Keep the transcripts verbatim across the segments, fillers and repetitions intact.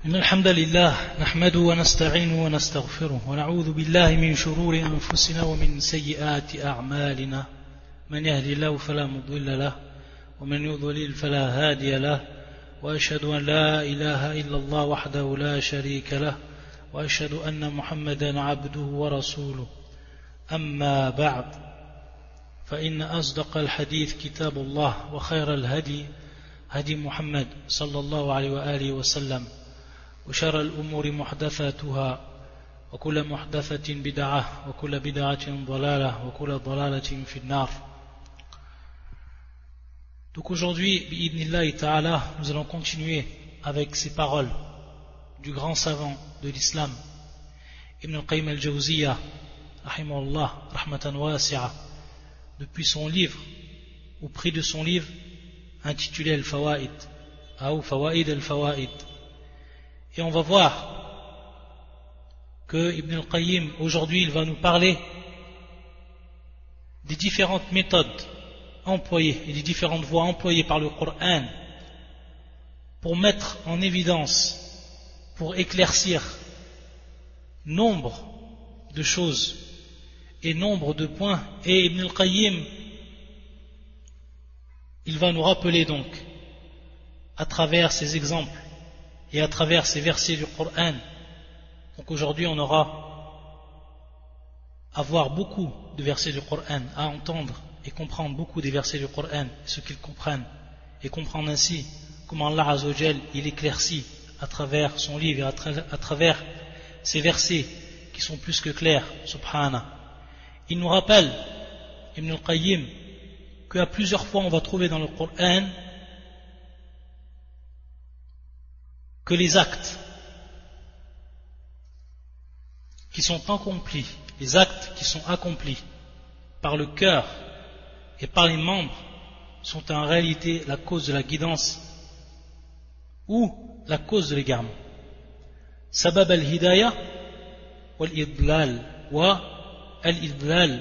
إن الحمد لله نحمده ونستعينه ونستغفره ونعوذ بالله من شرور أنفسنا ومن سيئات أعمالنا من يهدي الله فلا مضل له ومن يضلل فلا هادي له وأشهد أن لا إله إلا الله وحده لا شريك له وأشهد أن محمدا عبده ورسوله أما بعد فإن أصدق الحديث كتاب الله وخير الهدي هدي محمد صلى الله عليه وآله وسلم وشر الأمور محدثاتها وكل محدثة بدعة وكل بدعة ضلالة وكل ضلالة في النار. Donc aujourd'hui, bi'idnillahi ta'ala, nous allons continuer avec ces paroles du grand savant de l'islam, Ibn al-Qayyim al-Jawziyya, rahimahullah, rahmatan wasi'a, depuis son livre, ou près de son livre, intitulé Al-Fawaid, ou Fawaid al-Fawaid. Et on va voir que Ibn al-Qayyim, aujourd'hui, il va nous parler des différentes méthodes employées et des différentes voies employées par le Coran pour mettre en évidence, pour éclaircir nombre de choses et nombre de points. Et Ibn al-Qayyim, il va nous rappeler donc, à travers ces exemples et à travers ces versets du Coran. Donc aujourd'hui on aura à voir beaucoup de versets du Coran, à entendre et comprendre beaucoup des versets du Coran, ce qu'ils comprennent, et comprendre ainsi comment Allah Azza wa Jal il éclaircit à travers son livre et à, tra à travers ces versets qui sont plus que clairs, subhanah. Il nous rappelle, Ibn al-Qayyim, qu'à plusieurs fois on va trouver dans le Coran que les actes qui sont accomplis, les actes qui sont accomplis par le cœur et par les membres sont en réalité la cause de la guidance ou la cause de l'égarement. Sabab al-hidayah wal-idlal wa al-idlal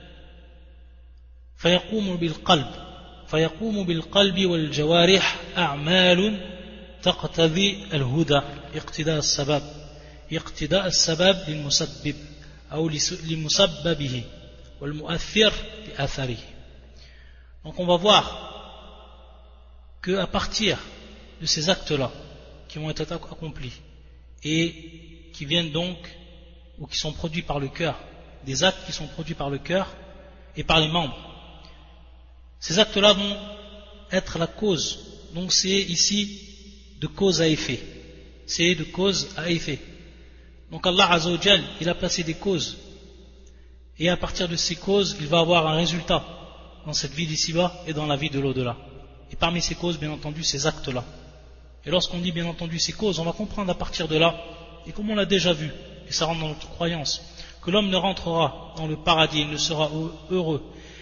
fayaqumu bil-qalb fayaqumu bil-qalbi wal-jawarih a'malun تقتضي الهدى اقتداء السبب اقتداء السبب للمسبب أو لمسببه والمؤثر بأثره. Donc on va voir que à partir de ces actes-là qui vont être accomplis et qui viennent donc ou qui sont produits par le cœur, des actes qui sont produits par le cœur et par les membres, ces actes-là vont être la cause. Donc c'est ici de cause à effet, c'est de cause à effet. Donc Allah Azza wa Jal, il a placé des causes, et à partir de ces causes il va avoir un résultat dans cette vie d'ici-bas et dans la vie de l'au-delà. Et parmi ces causes, bien entendu, ces actes-là. Et lorsqu'on dit bien entendu ces causes, on va comprendre à partir de là, et comme on l'a déjà vu, et ça rentre dans notre croyance, que l'homme ne rentrera dans le paradis, il ne sera heureux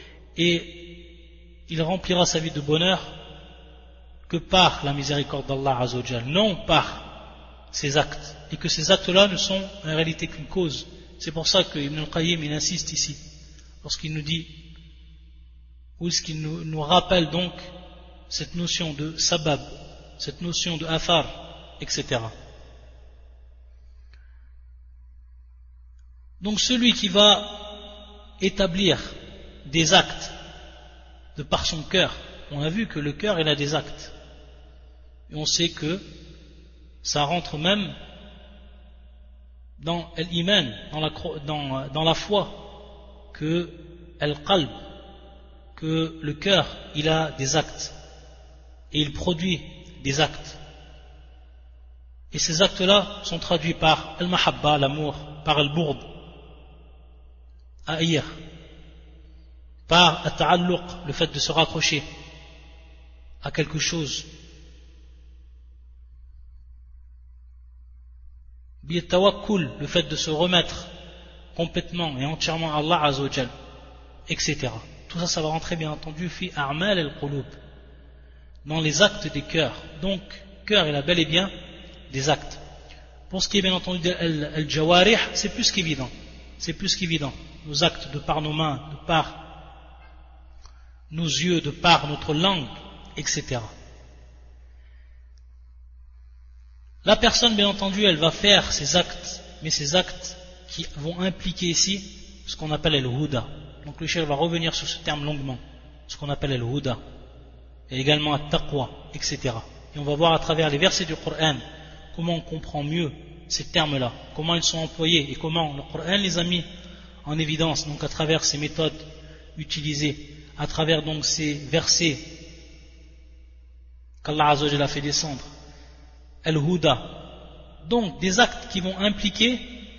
et il remplira sa vie de bonheur que par la miséricorde d'Allah Azza wa Jal, non par ses actes, et que ces actes-là ne sont en réalité qu'une cause. C'est pour ça que Ibn al-Qayyim il insiste ici, lorsqu'il nous dit, ou ce qu'il nous, nous rappelle donc cette notion de sabab, cette notion de athar, et cetera. Donc celui qui va établir des actes de par son cœur, on a vu que le cœur il a des actes. Et on sait que ça rentre même dans l'iman, dans la, dans, dans la foi, que al-qalb, que le cœur il a des actes et il produit des actes. Et ces actes-là sont traduits par al-mahabba, l'amour, par al-bourd, haïr, par al-ta'alluq, le fait de se raccrocher à quelque chose, bi-tawakkul, le fait de se remettre complètement et entièrement à Allah Azza wa Jal, et cetera. Tout ça, ça va rentrer bien entendu fi a'mal al-qulub, dans les actes des cœurs. Donc, cœur il a bel et bien des actes. Pour ce qui est bien entendu de al-jawarih, c'est plus qu'évident. C'est plus qu'évident. Nos actes de par nos mains, de par nos yeux, de par notre langue, et cetera. La personne, bien entendu, elle va faire ses actes, mais ces actes qui vont impliquer ici ce qu'on appelle le huda. Donc le cheikh va revenir sur ce terme longuement, ce qu'on appelle le huda, et également at-taqwa, et cetera. Et on va voir à travers les versets du Coran comment on comprend mieux ces termes-là, comment ils sont employés et comment le Coran les a mis en évidence, donc à travers ces méthodes utilisées, à travers donc ces versets qu'Allah Azza wa Jalla a fait descendre. Al-Huda, donc des actes qui vont impliquer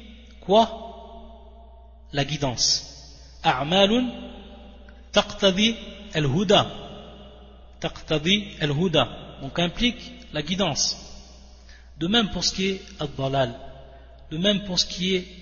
quoi? La guidance. A'malun taqtadi al-huda, taqtadi al-huda, donc implique la guidance. De même pour ce qui est ad-dalal, de même pour ce qui est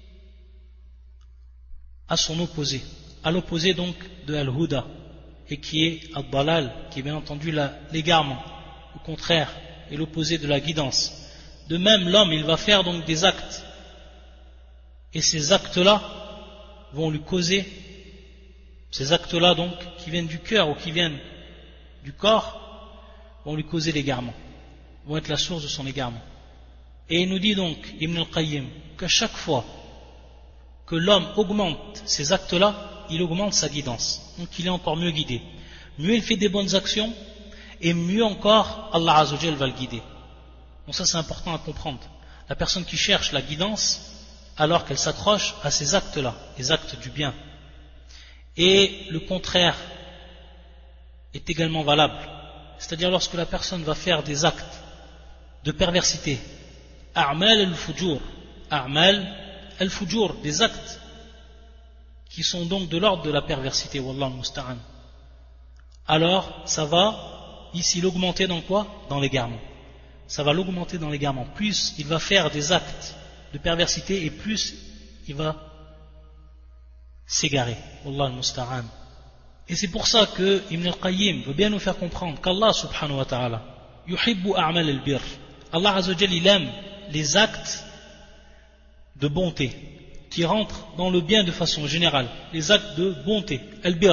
à son opposé, à l'opposé donc de al-huda, et qui est ad-dalal, qui est bien entendu l'égarement, au contraire, et l'opposé de la guidance. De même, l'homme, il va faire donc des actes, et ces actes-là vont lui causer, ces actes-là donc, qui viennent du cœur ou qui viennent du corps, vont lui causer l'égarement, vont être la source de son égarement. Et il nous dit donc, Ibn al-Qayyim, qu'à chaque fois que l'homme augmente ces actes-là, il augmente sa guidance, donc il est encore mieux guidé. Mieux il fait des bonnes actions, et mieux encore, Allah Azza wa Jalla va le guider. Donc ça c'est important à comprendre. La personne qui cherche la guidance, alors qu'elle s'accroche à ces actes-là, les actes du bien. Et le contraire est également valable. C'est-à-dire lorsque la personne va faire des actes de perversité, a'mal al-fujur, a'mal al-fujur, des actes qui sont donc de l'ordre de la perversité, wallahu musta'an. Alors ça va ici l'augmenter dans quoi? Dans l'égarement. Ça va l'augmenter dans l'égarement. Plus il va faire des actes de perversité et plus il va s'égarer. Wallah al-musta'an. Et c'est pour ça que Ibn al-Qayyim veut bien nous faire comprendre qu'Allah subhanahu wa ta'ala yuhibbu a'mal al-birr. Allah azza wa jalla, il aime les actes de bonté qui rentrent dans le bien de façon générale, les actes de bonté, al-birr.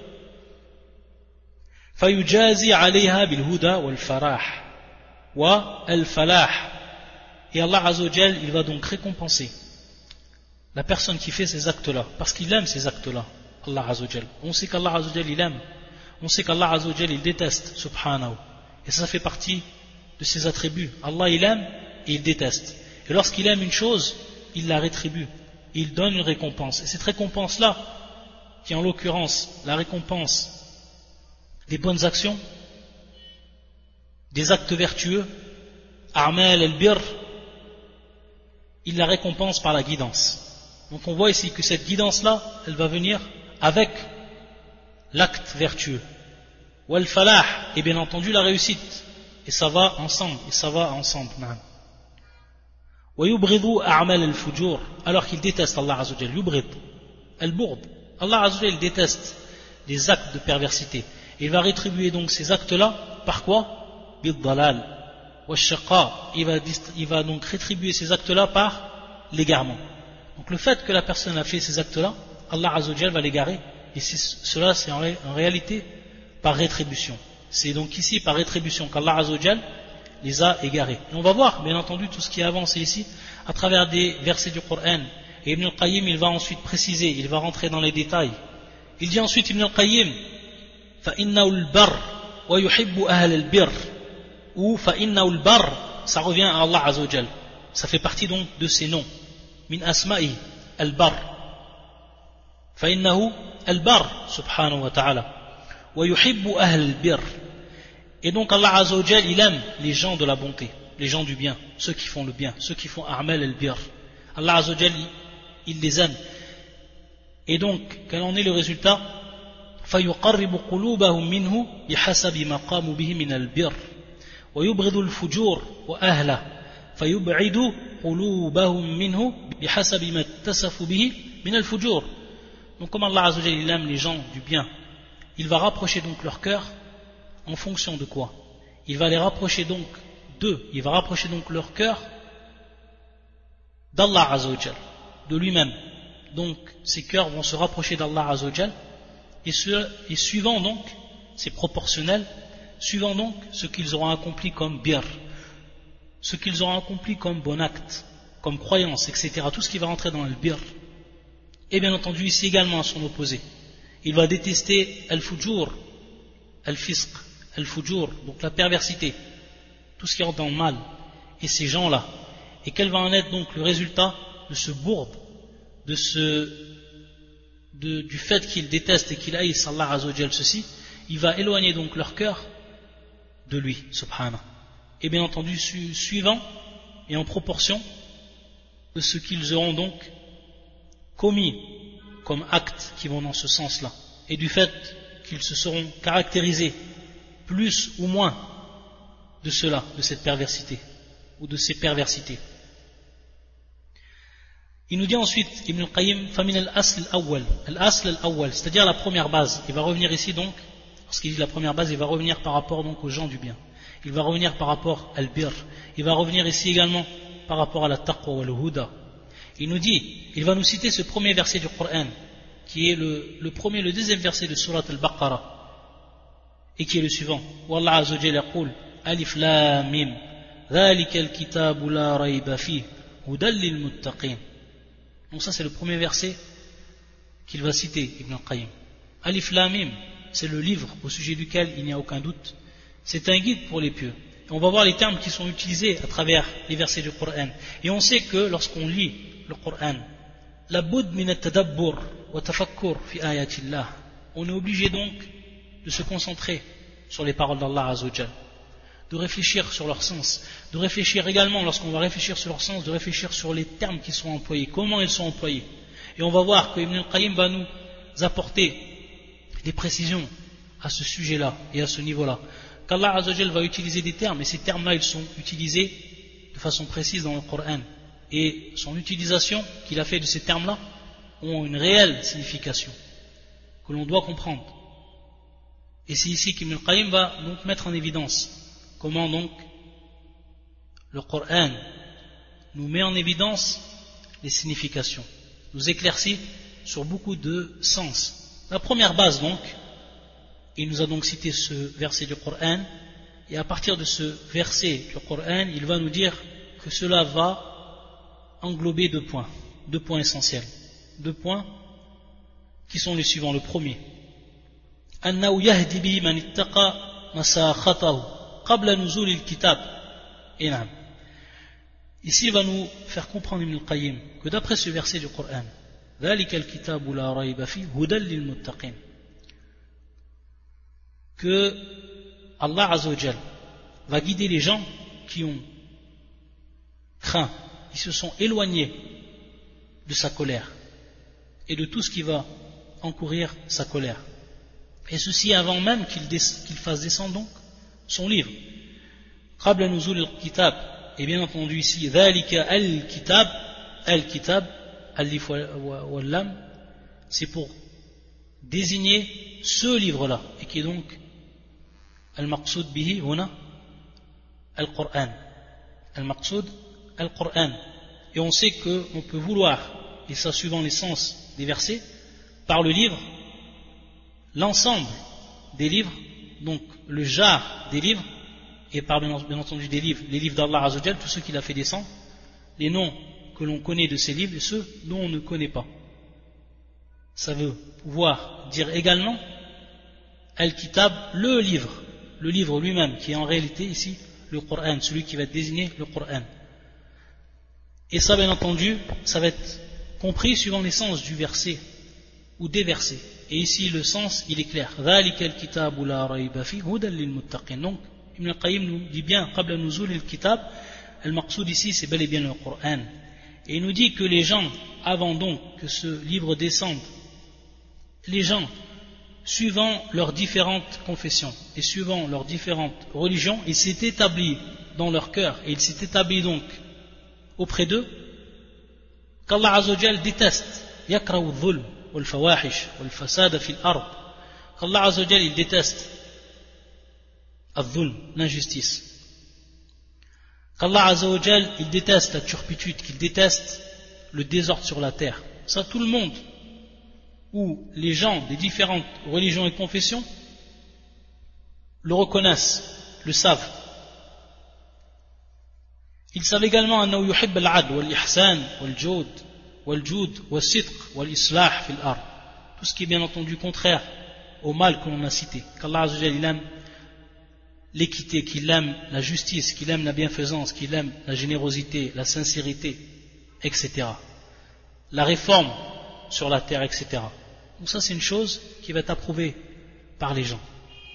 فيجازي عليها بالهدى والفلاح والفلاح. Et Allah Azza wa Jal, il va donc récompenser la personne qui fait ces actes-là, parce qu'il aime ces actes-là, Allah Azza wa Jal. On sait qu'Allah Azza wa Jal, il aime, on sait qu'Allah Azza wa Jal, il déteste, subhanahu. Et ça fait partie de ses attributs. Allah, il aime et il déteste. Et lorsqu'il aime une chose, il la rétribue, il donne une récompense. Et cette récompense-là, qui est en l'occurrence la récompense des bonnes actions, des actes vertueux, a'mal al-birr, il la récompense par la guidance. Donc on voit ici que cette guidance-là, elle va venir avec l'acte vertueux. Wal falah, et bien entendu la réussite. Et ça va ensemble, et ça va ensemble. Wa yubridu a'mal al-fujur, alors qu'il déteste Allah Azza wa Jalla, yubrid, al-burd. Allah Azza wa Jalla déteste les actes de perversité. Et il va rétribuer donc ces actes-là par quoi? Bid-dalal wa shaqa. Il va, il va donc rétribuer ces actes-là par l'égarement. Donc le fait que la personne a fait ces actes-là, Allah Azza wa Jalla va l'égarer. Et cela, c'est en, ré, en réalité par rétribution. C'est donc ici par rétribution qu'Allah Azza wa Jalla les a égarés. Et on va voir, bien entendu, tout ce qui est avancé ici à travers des versets du Coran. Et Ibn al-Qayyim, il va ensuite préciser, il va rentrer dans les détails. Il dit ensuite, Ibn al-Qayyim, فإنه البر ويحب أهل البر, ou فإنه البر, ça revient à Allah Azza wa Jal. Ça fait partie donc de ses noms. من أسمائه البر, فإنه البر سبحانه وتعالى, ويحب أهل البر. Et donc Allah Azza wa Jal, il aime les gens de la bonté, les gens du bien, ceux qui font le bien, ceux qui font a'mal al-bir. Allah Azza wa Jal, il les aime. Et donc, quel en est le résultat? فيقرب قلوبهم منه بحسب ما قاموا به من البر ويبغض الفجور وأهله فيبعد قلوبهم منه بحسب ما اتصفوا به من الفجور. Donc comme Allah Azza wa Jalla, il aime les gens du bien, il va rapprocher donc leur cœur en fonction de quoi? Il va les rapprocher donc d'eux, il va rapprocher donc leur cœur d'Allah Azza wa Jalla, de lui-même. Donc ces cœurs vont se rapprocher d'Allah Azza wa Jalla. Et, ce, et suivant donc, c'est proportionnel, suivant donc ce qu'ils auront accompli comme bir, ce qu'ils auront accompli comme bon acte, comme croyance, et cetera, tout ce qui va rentrer dans le bir, et bien entendu ici également à son opposé. Il va détester al-fujur, al-fisq, al-fujur, donc la perversité, tout ce qui rentre dans le mal, et ces gens-là. Et quel va en être donc le résultat de ce bourde, de ce, de, du fait qu'ils détestent et qu'ils haïssent Allah Azza wa Jal ceci, il va éloigner donc leur cœur de lui, subhanah. Et bien entendu, su, suivant et en proportion de ce qu'ils auront donc commis comme actes qui vont dans ce sens-là, et du fait qu'ils se seront caractérisés plus ou moins de cela, de cette perversité, ou de ces perversités. Il nous dit ensuite, Ibn al-Qayyim, Famin al-Asl al-Awwal, al-Asl al-Awwal, c'est-à-dire la première base. Il va revenir ici donc, lorsqu'il dit la première base, il va revenir par rapport donc aux gens du bien. Il va revenir par rapport à al-Bir. Il va revenir ici également par rapport à la taqwa ou al-huda. Il nous dit, il va nous citer ce premier verset du Coran, qui est le, le premier, le deuxième verset de Surat al-Baqarah, et qui est le suivant. Wallah Azza wa Jalla yaqul, Alif Lam Mim, Dhalika al-kitabu la rayba fih, hudal lil muttaqin. Donc ça c'est le premier verset qu'il va citer, Ibn al-Qayyim. Alif Lam Mim, c'est le livre au sujet duquel il n'y a aucun doute. C'est un guide pour les pieux. Et on va voir les termes qui sont utilisés à travers les versets du Coran. Et on sait que lorsqu'on lit le Coran, la bud min at-tadabbur wa tafakkur fi ayatillah, on est obligé donc de se concentrer sur les paroles d'Allah Azza wa Jal, de réfléchir sur leur sens, de réfléchir également, lorsqu'on va réfléchir sur leur sens, de réfléchir sur les termes qui sont employés, comment ils sont employés. Et on va voir que Ibn al-Qayyim va nous apporter des précisions à ce sujet-là et à ce niveau-là. Qu'Allah Azza wa Jal va utiliser des termes, et ces termes-là, ils sont utilisés de façon précise dans le Coran. Et son utilisation qu'il a fait de ces termes-là ont une réelle signification que l'on doit comprendre. Et c'est ici qu'Ibn al-Qayyim va donc mettre en évidence comment donc le Coran nous met en évidence les significations, nous éclaircit sur beaucoup de sens. La première base donc, il nous a donc cité ce verset du Coran, et à partir de ce verset du Coran, il va nous dire que cela va englober deux points, deux points essentiels, deux points qui sont les suivants. Le premier, أنه يهدي به من اتقى مساخطه قبل نزول الكتاب. Et نعم. Ici, il va nous faire comprendre Ibn al-Qayyim que d'après ce verset du Coran, ذلك الكتاب لا ريب فيه هدى للمتقين, que Allah Azza wa Jal va guider les gens qui ont craint, qui se sont éloignés de sa colère et de tout ce qui va encourir sa colère. Et ceci avant même qu'il, des, qu'il fasse descendre donc son livre. Qabla nuzul al-kitab, et bien entendu ici, dhalika al-kitab, al-kitab, al-lif wal-lam, c'est pour désigner ce livre-là, et qui est donc al-maqsoud bihi huna al-Qur'an. Al-maqsoud al-Qur'an. Et on sait qu'on peut vouloir, et ça suivant les sens des versets, par le livre, l'ensemble des livres, donc le jar des livres, et par bien entendu des livres, les livres d'Allah Azza wa Jal, tous ceux qu'il a fait descendre, les noms que l'on connaît de ces livres et ceux dont on ne connaît pas. Ça veut pouvoir dire également Al-Kitab, le livre, le livre lui-même, qui est en réalité ici le Coran, celui qui va être désigné le Coran. Et ça, bien entendu, ça va être compris suivant les sens du verset ou des versets. Et ici, le sens, il est clair. Donc, Ibn al-Qayyim nous dit bien, qabla nuzul al-kitab, al-maqsoud ici, c'est bel et bien le Coran. Et il nous dit que les gens, avant donc que ce livre descende, les gens, suivant leurs différentes confessions et suivant leurs différentes religions, il s'est établi dans leur cœur, et il s'est établi donc auprès d'eux, qu'Allah Azza wa Jal déteste, yakrahu dhulm wal fawahish wal fasada fil ard, qu'Allah Azza wa Jal il déteste al-dhulm, l'injustice, qu'Allah Azza wa Jal il déteste la turpitude, qu'il déteste le désordre sur la terre. Ça, tout le monde, où les gens des différentes religions et confessions le reconnaissent, le savent. Ils savent également أنه يحب العدل والإحسان والجود والجود والصدق والإصلاح في الأرض. Tout ce qui est bien entendu contraire au mal que l'on a cité. Qu'Allah Azza wa Jalla, il aime l'équité, qu'il aime la justice, qu'il aime la bienfaisance, qu'il aime la générosité, la sincérité, et cetera. La réforme sur la terre, et cetera. Donc ça, c'est une chose qui va être approuvée par les gens.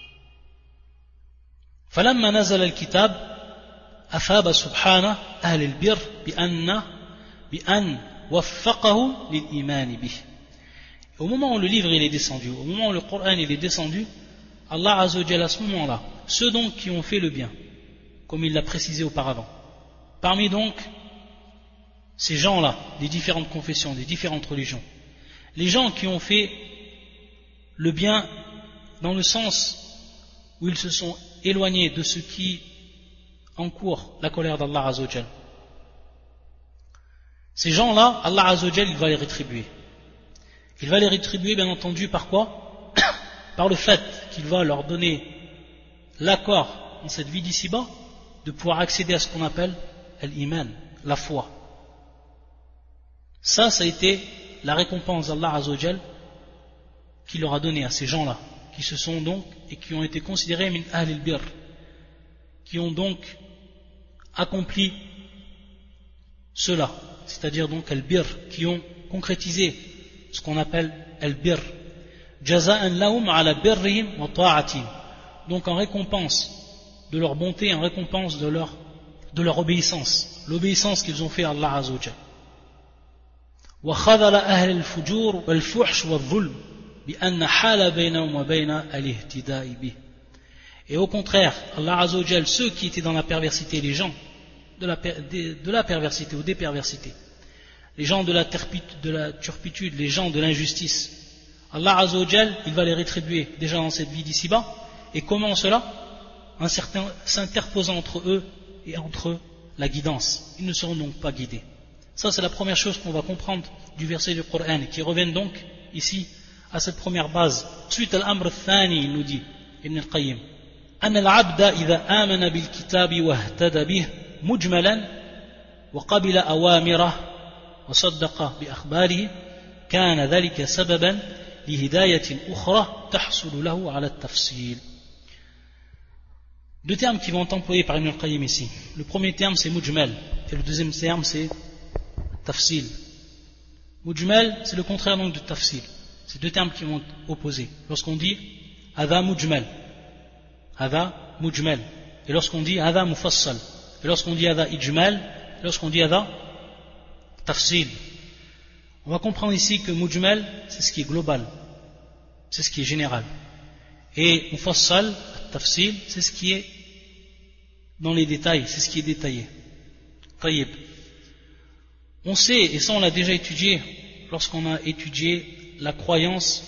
فلما نزل الكتاب أثاب سبحانه أهل البر بأن بأن وفقه للإيمان به. Au moment où le livre il est descendu, au moment où le Coran il est descendu, Allah Azza wa Jalla, à ce moment-là, ceux donc qui ont fait le bien, comme il l'a précisé auparavant, parmi donc ces gens-là, des différentes confessions, des différentes religions, les gens qui ont fait le bien dans le sens où ils se sont éloignés de ce qui encourt la colère d'Allah Azza wa Jalla, ces gens-là, Allah Azza wa Jalla, il va les rétribuer. Il va les rétribuer, bien entendu, par quoi? Par le fait qu'il va leur donner l'accord dans cette vie d'ici-bas de pouvoir accéder à ce qu'on appelle l'iman, la foi. Ça, ça a été la récompense d'Allah Azza wa Jal qu'il leur a donné à ces gens-là, qui se sont donc, et qui ont été considérés min ahl al-bir, qui ont donc accompli cela, c'est-à-dire donc al-bir, qui ont concrétisé ce qu'on appelle al-bir, jaza'an lahum ala birrihim wa ta'atihim, donc en récompense de leur bonté, en récompense de leur, de leur obéissance, l'obéissance qu'ils ont fait à Allah Azza wa Jal. Wa khadala ahl al-fujur wal-fuhsh wal-dhulm bi anna hala baynahum wa bayna al-ihtida'i bih. Et au contraire, Allah Azza wa Jal, ceux qui étaient dans la perversité, les gens de la, de, de la perversité ou des perversités, les gens de la, de la turpitude, les gens de l'injustice, Allah Azza wa Jal, il va les rétribuer déjà dans cette vie d'ici-bas. Et comment cela? En s'interposant entre eux et entre la guidance. Ils ne seront donc pas guidés. Ça, c'est la première chose qu'on va comprendre du verset du Coran, qui revient donc ici à cette première base. Suite à l'amr al-thani, il nous dit, Ibn al-Qayyim, أن العبد إذا آمن بالكتاب واهتدى به مجملا وقبل أوامره وصدق بأخباره كان ذلك سببا لهداية أخرى تحصل له على التفصيل. Deux termes qui vont être employés par Ibn al-Qayyim ici. Le premier terme c'est mujmal et le deuxième terme c'est tafsil. Mujmal c'est le contraire donc de tafsil. C'est deux termes qui vont être opposés. Lorsqu'on dit hadha mujmal, hadha mujmal, et lorsqu'on dit hadha mufassal, et lorsqu'on dit hadha ijmal, et lorsqu'on dit hadha tafsil. On va comprendre ici que mujmal c'est ce qui est global, c'est ce qui est général, et mufassal, tafsil, c'est ce qui est dans les détails, c'est ce qui est détaillé. Tayyib. On sait, et ça on l'a déjà étudié lorsqu'on a étudié la croyance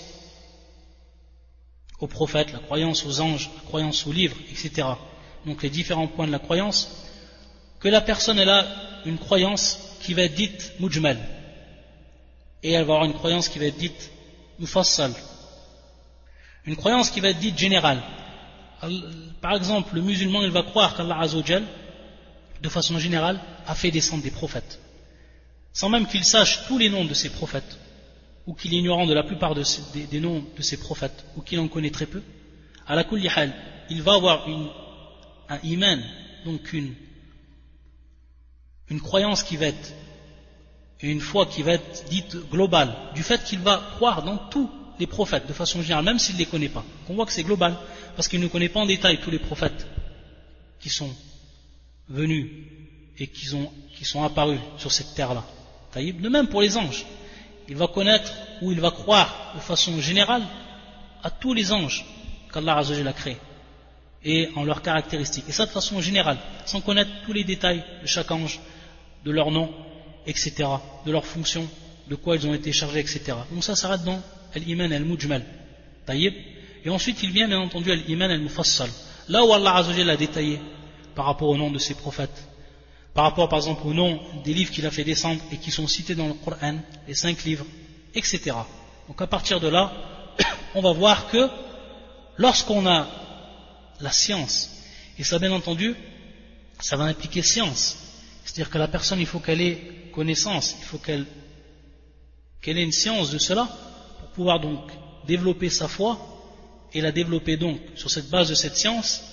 aux prophètes, la croyance aux anges, la croyance aux livres, et cetera. Donc les différents points de la croyance, que la personne elle a une croyance qui va être dite mujmal, et elle va avoir une croyance qui va être dite mufassal, une croyance qui va être dite générale. Par exemple, le musulman il va croire qu'Allah Azza wa Jal, de façon générale, a fait descendre des prophètes, sans même qu'il sache tous les noms de ces prophètes, ou qu'il est ignorant de la plupart de ces, des, des noms de ces prophètes, ou qu'il en connaît très peu. À la kulli hal, il va avoir une, un iman, donc une, une croyance qui va être, et une foi qui va être dite globale, du fait qu'il va croire dans tous les prophètes de façon générale, même s'il ne les connaît pas. On voit que c'est global, parce qu'il ne connaît pas en détail tous les prophètes qui sont venus et qui sont, qui sont apparus sur cette terre-là. De même pour les anges, il va connaître ou il va croire de façon générale à tous les anges qu'Allah Azza wa Jalla a créés et en leurs caractéristiques, et ça de façon générale, sans connaître tous les détails de chaque ange, de leur nom, et cetera, de leurs fonctions, de quoi ils ont été chargés, et cetera. Donc ça s'arrête dans al-iman al-mujmal. Taïb. Et ensuite il vient bien entendu al-iman al-mufassal, là où Allah Azza wa Jalla a détaillé par rapport au nom de ses prophètes, par rapport par exemple au nom des livres qu'il a fait descendre et qui sont cités dans le Coran, les cinq livres, et cetera. Donc à partir de là, on va voir que lorsqu'on a la science, et ça bien entendu, ça va impliquer science, C'est-à-dire que la personne, il faut qu'elle ait connaissance, il faut qu'elle qu'elle ait une science de cela pour pouvoir donc développer sa foi et la développer donc sur cette base de cette science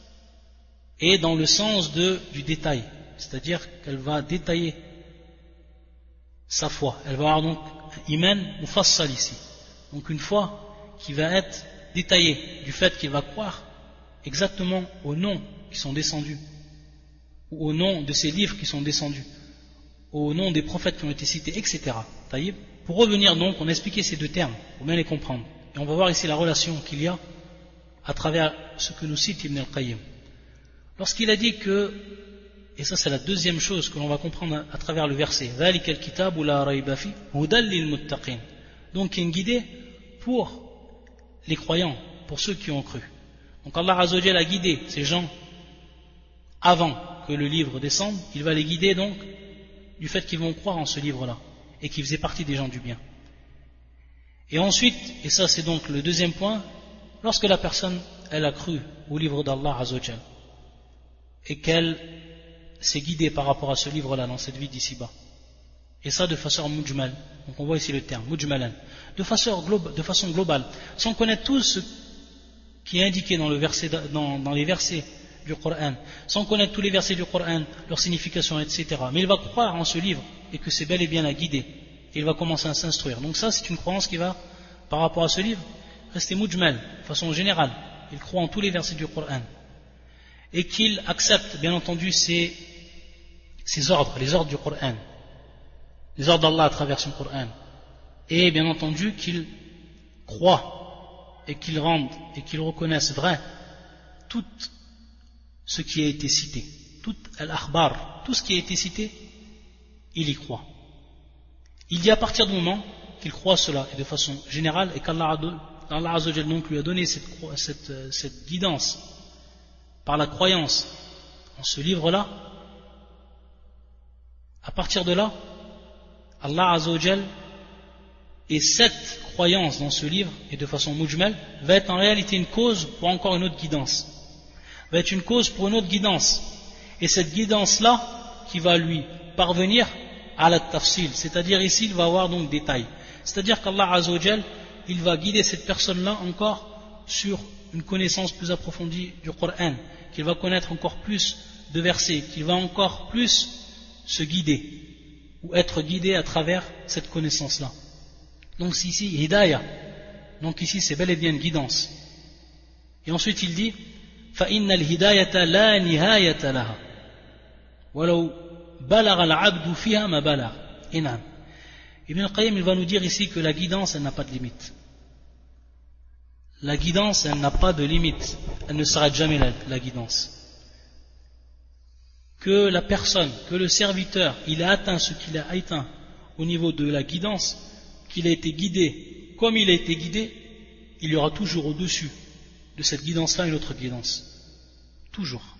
et dans le sens de, du détail. C'est-à-dire qu'elle va détailler sa foi. Elle va avoir donc un iman mufassal ici. Donc une foi qui va être détaillée du fait qu'il va croire exactement aux noms qui sont descendus, ou au nom de ces livres qui sont descendus, au nom des prophètes qui ont été cités, et cetera. Taïb. Pour revenir donc, on a expliqué ces deux termes, pour bien les comprendre. Et on va voir ici la relation qu'il y a à travers ce que nous cite Ibn al-Qayyim. Lorsqu'il a dit que, et ça c'est la deuxième chose que l'on va comprendre à travers le verset, ذَلِكَ الْكِتَابُ لَا رَيْبَ فِيهِ هُدًى لِلْمُتَّقِينَ. Donc il y a une guidée pour les croyants, pour ceux qui ont cru. Donc Allah Azza wa Jalla a guidé ces gens avant que le livre descende, il va les guider donc du fait qu'ils vont croire en ce livre-là et qu'ils faisaient partie des gens du bien. Et ensuite, et ça c'est donc le deuxième point, lorsque la personne elle a cru au livre d'Allah Azza wa Jalla et qu'elle s'est guidée par rapport à ce livre-là dans cette vie d'ici-bas, et ça de façon mujmal, donc on voit ici le terme mujmalan, de façon, globa, de façon globale, sans connaître tout ce qui est indiqué dans, le verset, dans, dans les versets du Coran, sans connaître tous les versets du Coran, leur signification, et cetera. Mais il va croire en ce livre et que c'est bel et bien la guider. Et il va commencer à s'instruire. Donc ça, c'est une croyance qui va, par rapport à ce livre, rester mujmal, de façon générale. Il croit en tous les versets du Coran. Et qu'il accepte, bien entendu, ses, ses ordres, les ordres du Coran, les ordres d'Allah à travers son Coran. Et bien entendu, qu'il croit et qu'il rende et qu'il reconnaisse vrai tout ce qui a été cité, tout al-akhbar, tout ce qui a été cité, il y croit. Il dit à partir du moment qu'il croit cela, et de façon générale, et qu'Allah Allah Azza wa Jalla donc lui a donné cette, cette, cette guidance par la croyance en ce livre-là, à partir de là, Allah Azza wa Jalla et cette croyance dans ce livre, et de façon mujmal, va être en réalité une cause pour encore une autre guidance. Va être une cause pour une autre guidance. Et cette guidance-là, qui va lui parvenir à la tafsil, c'est-à-dire ici, il va avoir donc détail. C'est-à-dire qu'Allah Azza wa Jal, il va guider cette personne-là encore sur une connaissance plus approfondie du Coran, qu'il va connaître encore plus de versets, qu'il va encore plus se guider, ou être guidé à travers cette connaissance-là. Donc ici, hidayah. Donc ici, c'est bel et bien une guidance. Et ensuite, il dit فَإِنَّ الْهِدَايَةَ لَا نِهَايَةَ لَهَا وَلَوْ بَلَغَ الْعَبْدُ فِيهَا مَا بَلَغَ. إِنَامٍ. Ibn al-Qayyim, il va nous dire ici que la guidance, elle n'a pas de limite. La guidance, elle n'a pas de limite. Elle ne s'arrête jamais, la, la guidance. Que la personne, que le serviteur, il a atteint ce qu'il a atteint au niveau de la guidance, qu'il a été guidé comme il a été guidé, il y aura toujours au-dessus de cette guidance-là une autre guidance. Toujours.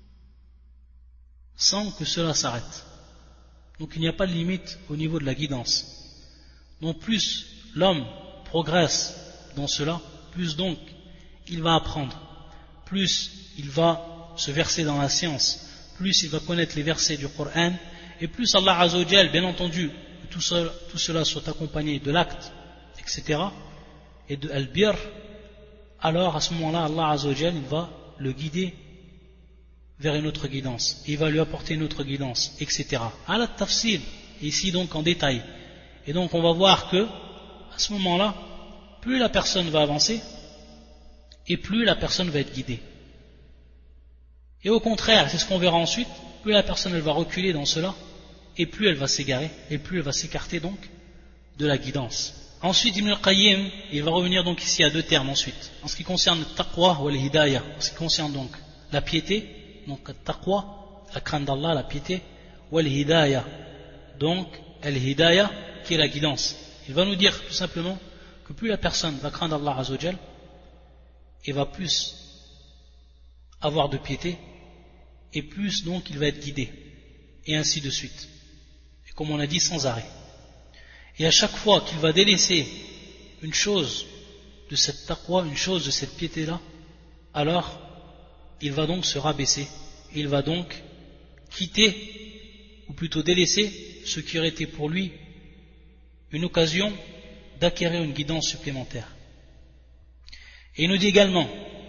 Sans que cela s'arrête. Donc il n'y a pas de limite au niveau de la guidance. Donc plus l'homme progresse dans cela, plus donc il va apprendre, plus il va se verser dans la science, plus il va connaître les versets du Coran, et plus Allah Azza wa Jal, bien entendu, que tout cela, tout cela soit accompagné de l'acte, et cetera, et de al-bir, alors à ce moment-là, Allah Azza wa Jal, il va le guider vers une autre guidance, et il va lui apporter une autre guidance, et cetera. À la tafsil, ici donc en détail. Et donc on va voir que, à ce moment-là, plus la personne va avancer, et plus la personne va être guidée. Et au contraire, c'est ce qu'on verra ensuite, plus la personne elle va reculer dans cela, et plus elle va s'égarer, et plus elle va s'écarter donc de la guidance. Ensuite, Ibn al-Qayyim, il va revenir donc ici à deux termes ensuite, en ce qui concerne le taqwa ou al-hidayah, en ce qui concerne donc la piété, donc le taqwa, la crainte d'Allah, la piété, ou al-hidayah, donc al-hidayah qui est la guidance. Il va nous dire tout simplement que plus la personne va craindre Allah Azza wa Jal, et va plus avoir de piété, et plus donc il va être guidé, et ainsi de suite. Et comme on a dit, sans arrêt. Et à chaque fois qu'il va délaisser une chose de cette taqwa, une chose de cette piété-là, alors il va donc se rabaisser, il va donc quitter ou plutôt délaisser ce qui aurait été pour lui une occasion d'acquérir une guidance supplémentaire. Et il nous dit également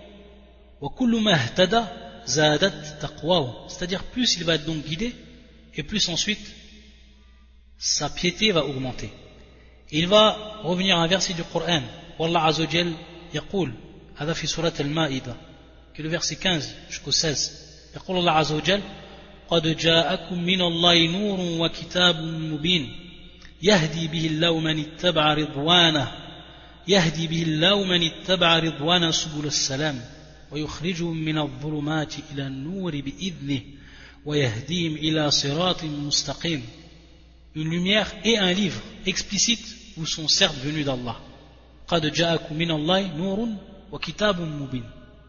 c'est-à-dire plus il va être donc guidé et plus ensuite sa piété va augmenter. Et il va revenir à un verset du Coran, Wallah Azza wa Jal yaqul, hada fi surat al-Ma'ida, qui est le verset quinze jusqu'au seize. Yaqul Allah Azza wa Jal, قد جاءكم من الله نور وكتاب مبين يهدي به الله من اتبع رضوانه يهدي به الله من اتبع رضوانه سبل السلام ويخرجهم من الظلمات إلى النور بإذنه ويهديهم إلى صراط مستقيم. Une lumière et un livre explicite vous sont certes venus d'Allah. قد جاءكم من الله نور وكتاب مبين.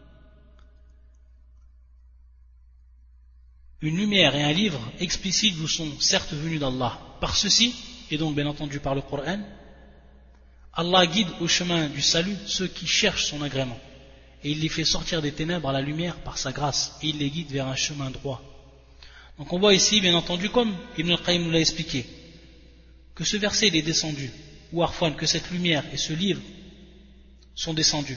Une lumière et un livre explicite vous sont certes venus d'Allah. Par ceci, et donc bien entendu par le Coran, Allah guide au chemin du salut ceux qui cherchent son agrément. Et il les fait sortir des ténèbres à la lumière par sa grâce. Et il les guide vers un chemin droit. Donc on voit ici, bien entendu, comme Ibn al-Qayyim nous l'a expliqué, que ce verset il est descendu, ou Arfan, que cette lumière et ce livre sont descendus.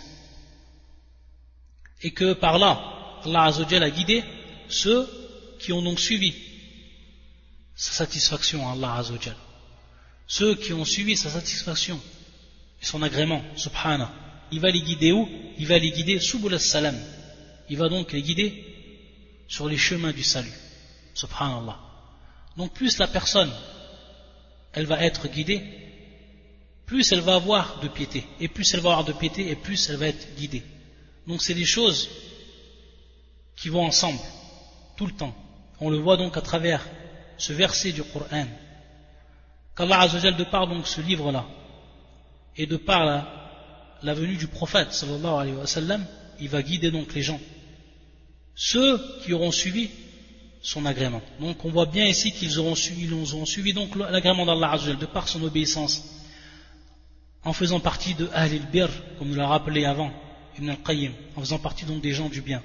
Et que par là, Allah Azza wa Jal a guidé ceux qui ont donc suivi sa satisfaction à Allah Azza wa Jal. Ceux qui ont suivi sa satisfaction et son agrément, subhanah. Il va les guider où? Il va les guider subul as-salam. Il va donc les guider sur les chemins du salut. Subhanallah. Donc plus la personne elle va être guidée, plus elle va avoir de piété. Et plus elle va avoir de piété, et plus elle va être guidée. Donc c'est des choses qui vont ensemble, tout le temps. On le voit donc à travers ce verset du Coran. Qu'Allah Azza wa Jal, de par donc ce livre-là, et de par la, la venue du prophète sallallahu alayhi wa sallam, il va guider donc les gens. Ceux qui auront suivi son agrément. Donc on voit bien ici qu'ils auront suivi, ils auront suivi donc l'agrément d'Allah Azza wa Jal de par son obéissance, en faisant partie de Ahl al-Bir, comme nous l'a rappelé avant Ibn al-Qayyim, en faisant partie donc des gens du bien.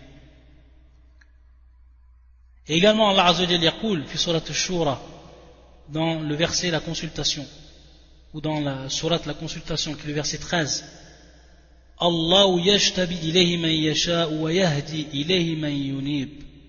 Et également Allah Azza wa Jal yaqul fi surat al-Shura, dans le verset la consultation, ou dans la sourate la consultation, qui est le verset treize, Allahu yajtabi ilayhi man yasha'u wa yahdi ilayhi man yunib.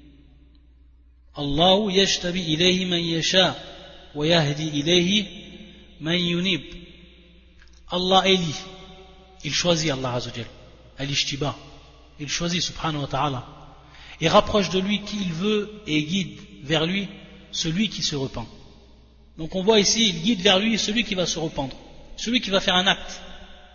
Allahu yajtabi ilayhi man yasha'u wa yahdi ilayhi man yunib. Allah élit, il choisit Allah Azza wa Jal, al-ishtiba, il choisit subhanahu wa ta'ala, et rapproche de lui qui il veut et guide vers lui celui qui se repent. Donc on voit ici, il guide vers lui celui qui va se rependre, celui qui va faire un acte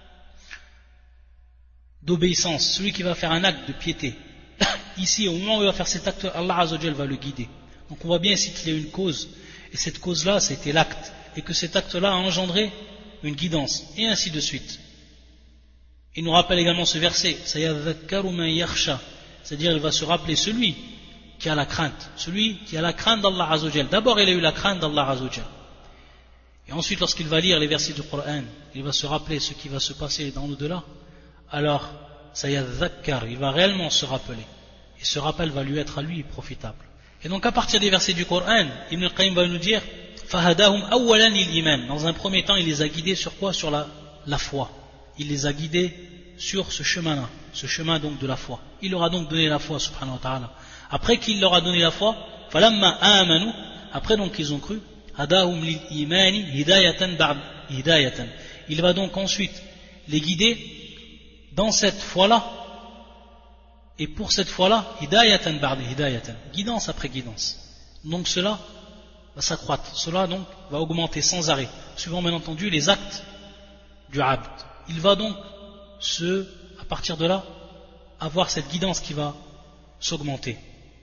d'obéissance, celui qui va faire un acte de piété. Ici, au moment où il va faire cet acte, Allah Azza wa Jal va le guider. Donc on voit bien ici qu'il y a une cause, et cette cause-là, c'était l'acte, et que cet acte-là a engendré une guidance, et ainsi de suite. Il nous rappelle également ce verset, Sayadhakkaru man yakhsha, c'est-à-dire il va se rappeler celui qui a la crainte, celui qui a la crainte d'Allah Azza wa Jal. D'abord il a eu la crainte d'Allah Azza wa Jal, et ensuite lorsqu'il va lire les versets du Coran, il va se rappeler ce qui va se passer dans l'au-delà. Alors sayadhakkar, il va réellement se rappeler, et ce rappel va lui être à lui profitable. Et donc à partir des versets du Coran, Ibn al-Qayyim va nous dire fahadahum awwalan lil-iman. Dans un premier temps, il les a guidés sur quoi? Sur la, la foi. Il les a guidés sur ce chemin-là, ce chemin donc de la foi. Il leur a donc donné la foi, subhanahu wa ta'ala. Après qu'il leur a donné la foi, falamma amanu, après donc qu'ils ont cru, hadahum lil-imani hidayatan ba'd hidayatan. Il va donc ensuite les guider dans cette foi-là, et pour cette foi-là, hidayatan ba'd hidayatan, guidance après guidance. Donc cela va s'accroître, cela donc va augmenter sans arrêt, suivant bien entendu les actes du abd. Il va donc se, à partir de là, avoir cette guidance qui va s'augmenter.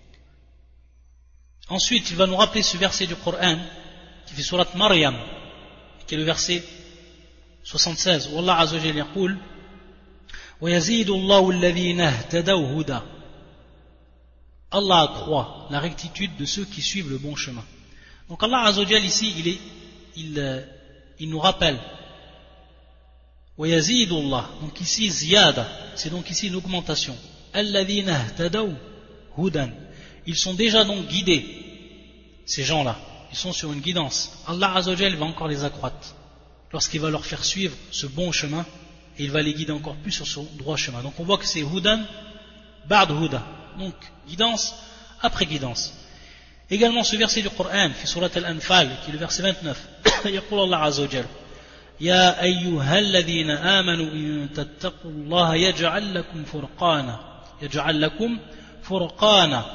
Ensuite, il va nous rappeler ce verset du Coran qui fait surat Maryam, qui est le verset soixante-seize, où Allah Azza wa Jalla yaqul وَيَزِيدُ اللَّهُ الَّذِينَ اهْتَدَوْا هُدًى. Allah accroît la rectitude de ceux qui suivent le bon chemin. Donc Allah Azza wa Jalla ici, il, est, il, euh, il nous rappelle وَيَزِيدُ اللَّهُ, donc ici ziyada, c'est donc ici une augmentation. الَّذِينَ اهْتَدَوْا هُدًى. Ils sont déjà donc guidés, ces gens-là, ils sont sur une guidance, Allah Azza wa Jal va encore les accroître lorsqu'il va leur faire suivre ce bon chemin et il va les guider encore plus sur son droit chemin. Donc on voit que c'est hudan ba'd huda, donc guidance après guidance. Également ce verset du Coran, fi surat al-Anfal, qui est le verset vingt-neuf, يقول الله عز وجل يا أيها الذين آمنوا إن تتقوا الله يجعل لكم فرقانا يجعل لكم فرقانا.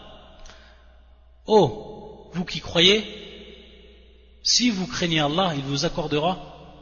Oh, vous qui croyez, si vous craignez Allah, il vous accordera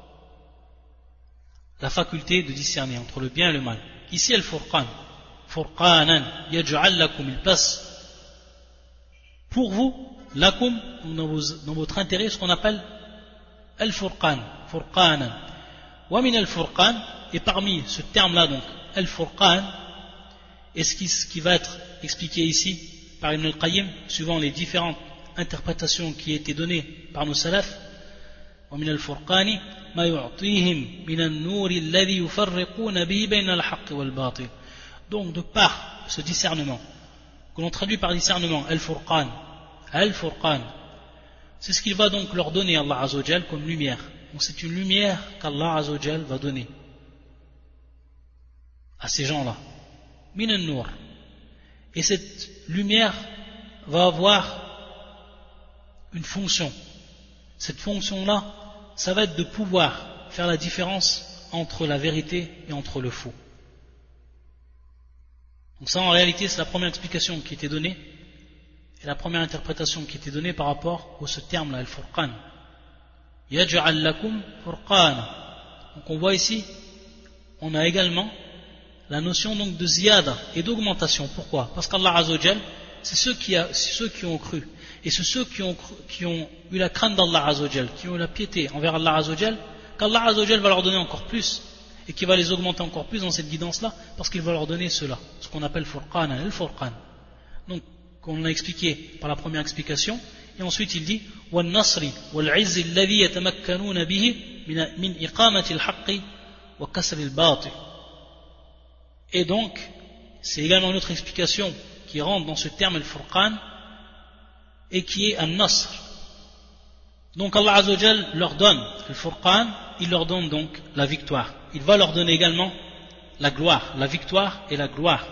la faculté de discerner entre le bien et le mal. Ici, al-Furqan, Furqanan, yaj'al lakum, il place pour vous, lakum, dans, vos, dans votre intérêt, ce qu'on appelle al-Furqan, Furqanan. Wa min al-Furqan, et parmi ce terme-là, donc, al-Furqan, et ce qui, ce qui va être expliqué ici par Ibn al-Qayyim, suivant les différentes interprétations qui étaient données par nos salafs, wa min al-Furqani, ma yu'tihim min an-nur alladhi yufarriquna bihi bayna al-haqq wal-batil. Donc, de par ce discernement, que l'on traduit par discernement, al-Furqan, al-Furqan, c'est ce qu'il va donc leur donner, Allah Azza wa Jal, comme lumière. Donc c'est une lumière qu'Allah Azza wa Jal va donner à ces gens-là. Min an-nur. Et cette lumière va avoir une fonction. Cette fonction-là, ça va être de pouvoir faire la différence entre la vérité et entre le faux. Donc ça, en réalité, c'est la première explication qui était donnée et la première interprétation qui était donnée par rapport à ce terme-là, al-Furqan. Yaj'al lakum furqana. Donc on voit ici, on a également la notion donc de ziyada et d'augmentation. Pourquoi? Parce qu'Allah Azza wa Jal, c'est ceux qui, a, c'est ceux qui ont cru. Et c'est ceux qui ont, cru, qui ont eu la crainte d'Allah Azza wa Jal, qui ont eu la piété envers Allah Azza wa Jal, qu'Allah Azza wa Jal va leur donner encore plus et qui va les augmenter encore plus dans cette guidance-là, parce qu'il va leur donner cela, ce qu'on appelle Furqan, al-Furqan. Donc, qu'on a expliqué par la première explication, et ensuite il dit وَالنَّصْرِ وَالْعِزِّ الَّذِي يَتَمَكَّنُونَ بِهِ مِنْ إِقَامَةِ الْحَقِّ وَكَسْرِ الْبَاطِلِ. Et donc, c'est également une autre explication qui rentre dans ce terme al-Furqan et qui est al-Nasr. Donc Allah Azza wa Jal leur donne le Furqan, il leur donne donc la victoire. Il va leur donner également la gloire, la victoire et la gloire.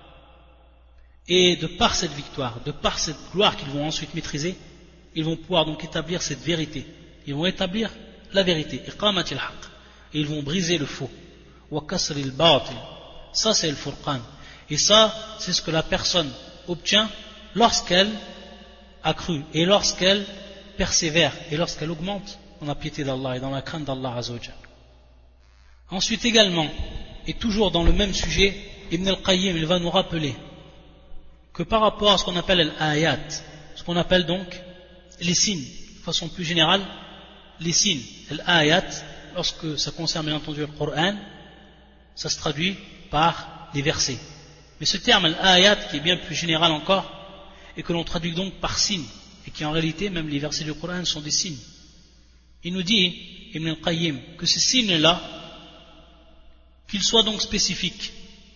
Et de par cette victoire, de par cette gloire qu'ils vont ensuite maîtriser, ils vont pouvoir donc établir cette vérité. Ils vont établir la vérité, iqamat al-haq, et ils vont briser le faux. Wa kasri al-batil. Ça c'est le Furqan. Et ça, c'est ce que la personne obtient lorsqu'elle a cru et lorsqu'elle persévère et lorsqu'elle augmente dans la piété d'Allah et dans la crainte d'Allah Azza wa Jal. Ensuite également, et toujours dans le même sujet, Ibn al-Qayyim il va nous rappeler que par rapport à ce qu'on appelle l'ayat, ce qu'on appelle donc les signes, de façon plus générale, les signes, l'ayat, lorsque ça concerne bien entendu le Coran, ça se traduit par les versets. Mais ce terme l'ayat qui est bien plus général encore, et que l'on traduit donc par signes, et qui en réalité, même les versets du Coran sont des signes. Il nous dit, Ibn al-Qayyim, que ces signes-là, qu'ils soient donc spécifiques,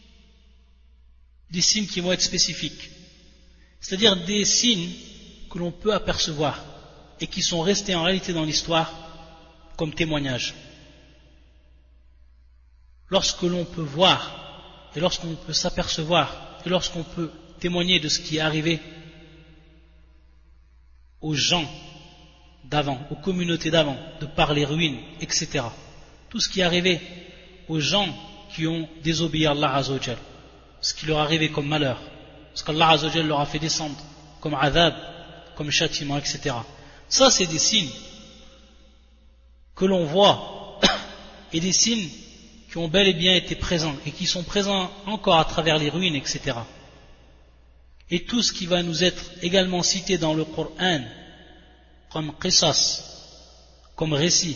des signes qui vont être spécifiques, c'est-à-dire des signes que l'on peut apercevoir et qui sont restés en réalité dans l'histoire comme témoignage. Lorsque l'on peut voir et lorsqu'on peut s'apercevoir et lorsqu'on peut témoigner de ce qui est arrivé aux gens d'avant, aux communautés d'avant, de par les ruines, et cetera. Tout ce qui est arrivé aux gens qui ont désobéi à Allah Azza wa Jal, ce qui leur est arrivé comme malheur, ce qu'Allah Azza wa Jal leur a fait descendre comme adhab, comme châtiment, et cetera. Ça, c'est des signes que l'on voit et des signes qui ont bel et bien été présents et qui sont présents encore à travers les ruines, et cetera. Et tout ce qui va nous être également cité dans le Coran comme qisas, comme récit.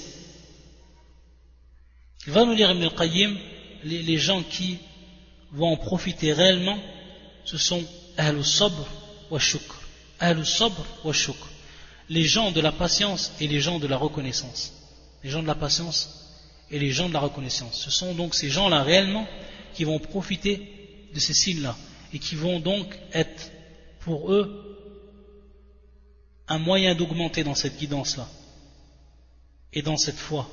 Il va nous dire Ibn al-Qayyim, les, les gens qui vont en profiter réellement, ce sont Ahlus Sabr wa Shukr. Ahlus Sabr wa Shukr. Les gens de la patience et les gens de la reconnaissance. Les gens de la patience et les gens de la reconnaissance. Ce sont donc ces gens-là réellement qui vont profiter de ces signes-là et qui vont donc être pour eux un moyen d'augmenter dans cette guidance-là et dans cette foi.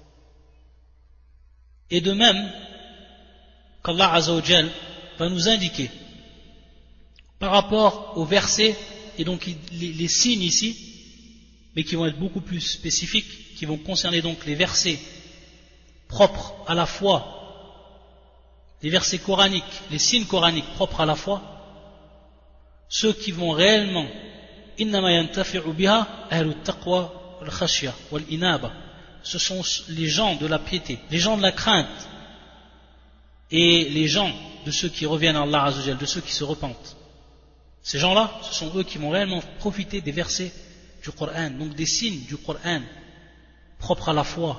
Et de même qu'Allah Azza wa Jal va nous indiquer par rapport aux versets, et donc les, les signes ici, mais qui vont être beaucoup plus spécifiques, qui vont concerner donc les versets propres à la foi, les versets coraniques, les signes coraniques propres à la foi, ceux qui vont réellement innama yantafi'u biha ahlut taqwa wal khashya wal inaba, ce sont les gens de la piété, les gens de la crainte et les gens de ceux qui reviennent à Allah Azza wa Jal, de ceux qui se repentent. Ces gens-là, ce sont eux qui vont réellement profiter des versets du Coran, donc des signes du Coran propres à la foi.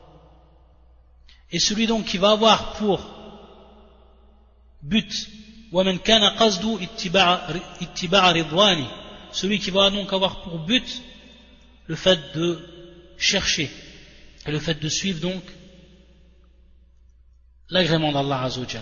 Et celui donc qui va avoir pour but وَمَنْ كَانَ قَصْدُ اتِّبَاعَ رِضْوَانِ, celui qui va donc avoir pour but le fait de chercher et le fait de suivre donc l'agrément d'Allah Azza wa Jal.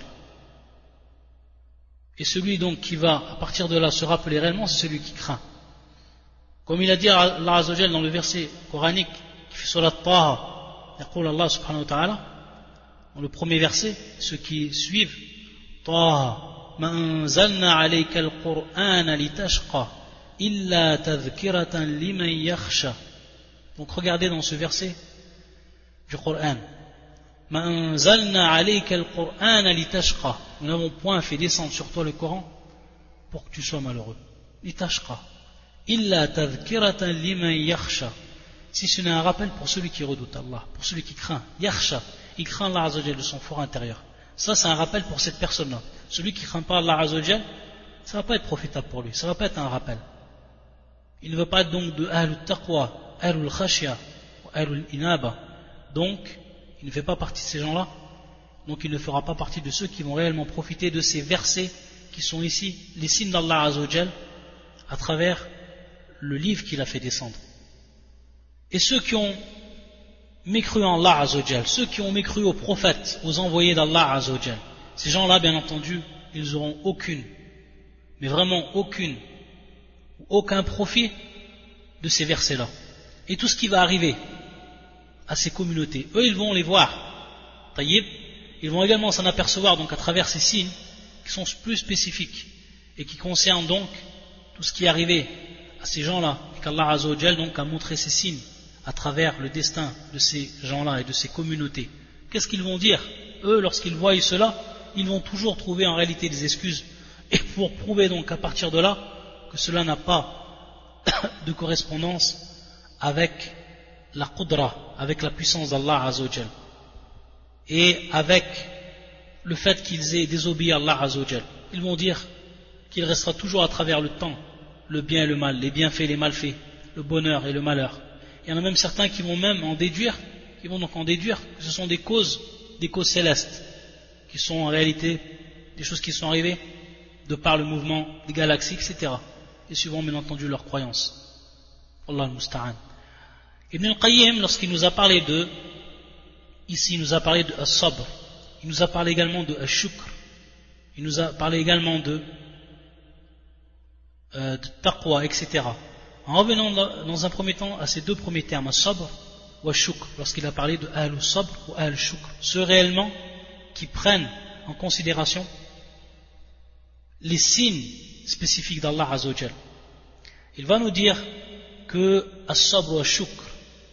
Et celui donc qui va à partir de là se rappeler réellement, c'est celui qui craint. Comme il a dit Allah Azza wa Jal dans le verset coranique qui fait surat Taha, yaqul Allah subhanahu wa ta'ala, dans le premier verset, ceux qui suivent Taha ma anzalna alayka al-Qur'ana litashqa illa tadhkiratan liman yakhsha. Donc regardez dans ce verset du Coran, ma anzalna alayka al-Qur'ana litashqa, nous n'avons point fait descendre sur toi le Coran pour que tu sois malheureux. Litashqa illa tadhkiratan liman yakhsha, si ce n'est un rappel pour celui qui redoute Allah, pour celui qui craint. Yakhsha, il craint Allah Azza wa Jal de son fort intérieur. Ça, c'est un rappel pour cette personne-là. Celui qui ne craint pas Allah Azza wa Jal, ça ne va pas être profitable pour lui, ça ne va pas être un rappel. Il ne veut pas être donc de Ahlul Taqwa, Ahlul Khashya, Ahlul Inaba. Donc, il ne fait pas partie de ces gens-là, donc il ne fera pas partie de ceux qui vont réellement profiter de ces versets qui sont ici, les signes d'Allah Azza wa Jal, à travers le livre qu'il a fait descendre. Et ceux qui ont mécru en Allah Azza wa Jal, ceux qui ont mécru aux prophètes, aux envoyés d'Allah Azza wa Jal, ces gens-là, bien entendu, ils n'auront aucune, mais vraiment aucune, aucun profit de ces versets-là. Et tout ce qui va arriver à ces communautés, eux, ils vont les voir. Taïb, ils vont également s'en apercevoir donc à travers ces signes qui sont plus spécifiques et qui concernent donc tout ce qui est arrivé à ces gens-là, et qu'Allah Azza wa Jal donc a montré ces signes à travers le destin de ces gens-là et de ces communautés. Qu'est-ce qu'ils vont dire? Eux, lorsqu'ils voient cela, ils vont toujours trouver en réalité des excuses, et pour prouver donc à partir de là que cela n'a pas de correspondance avec la qudra, avec la puissance d'Allah Azza wa Jal, et avec le fait qu'ils aient désobéi à Allah Azza wa Jal. Ils vont dire qu'il restera toujours à travers le temps le bien et le mal, les bienfaits et les malfaits, le bonheur et le malheur. Il y en a même certains qui vont même en déduire, qui vont donc en déduire que ce sont des causes, des causes célestes, qui sont en réalité des choses qui sont arrivées de par le mouvement des galaxies, et cetera. Et suivant bien entendu leurs croyances. Allah al-Musta'an. Ibn al-Qayyim, lorsqu'il nous a parlé de, ici il nous a parlé de as-sabr, il nous a parlé également de ash-shukr, il nous a parlé également de, euh, de taqwa, et cetera. En revenant dans un premier temps à ces deux premiers termes, as-sabr ou ash-shukr, lorsqu'il a parlé de ahl-sabr ou ahl-shukr, ceux réellement qui prennent en considération les signes spécifiques d'Allah Azza wa Jal. Il va nous dire que as-sabr ou ash-shukr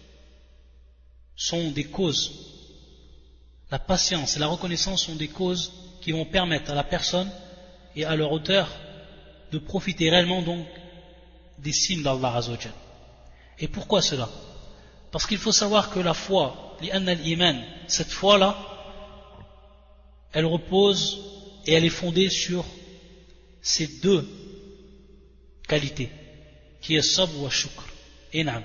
sont des causes, la patience et la reconnaissance sont des causes qui vont permettre à la personne et à leur auteur de profiter réellement donc des signes d'Allah Azza wa Jal. Et pourquoi cela? Parce qu'il faut savoir que la foi, li'anna al-iman, cette foi-là, elle repose et elle est fondée sur ces deux qualités, qui est as-sabr wa shukr. Et naam.